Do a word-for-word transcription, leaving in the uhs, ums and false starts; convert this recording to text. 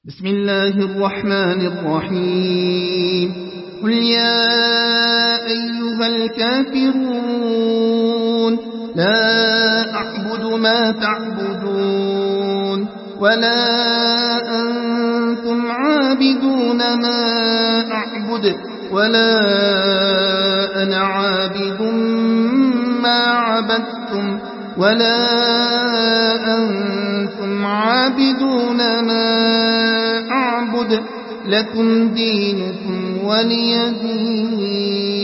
بسم الله الرحمن الرحيم قل يا أيها الكافرون لا أعبد ما تعبدون ولا أنتم عابدون ما أعبد ولا أنا عابد ما عبدتم ولا أنتم عابدون ما أعبد لكم دينكم ولي دين.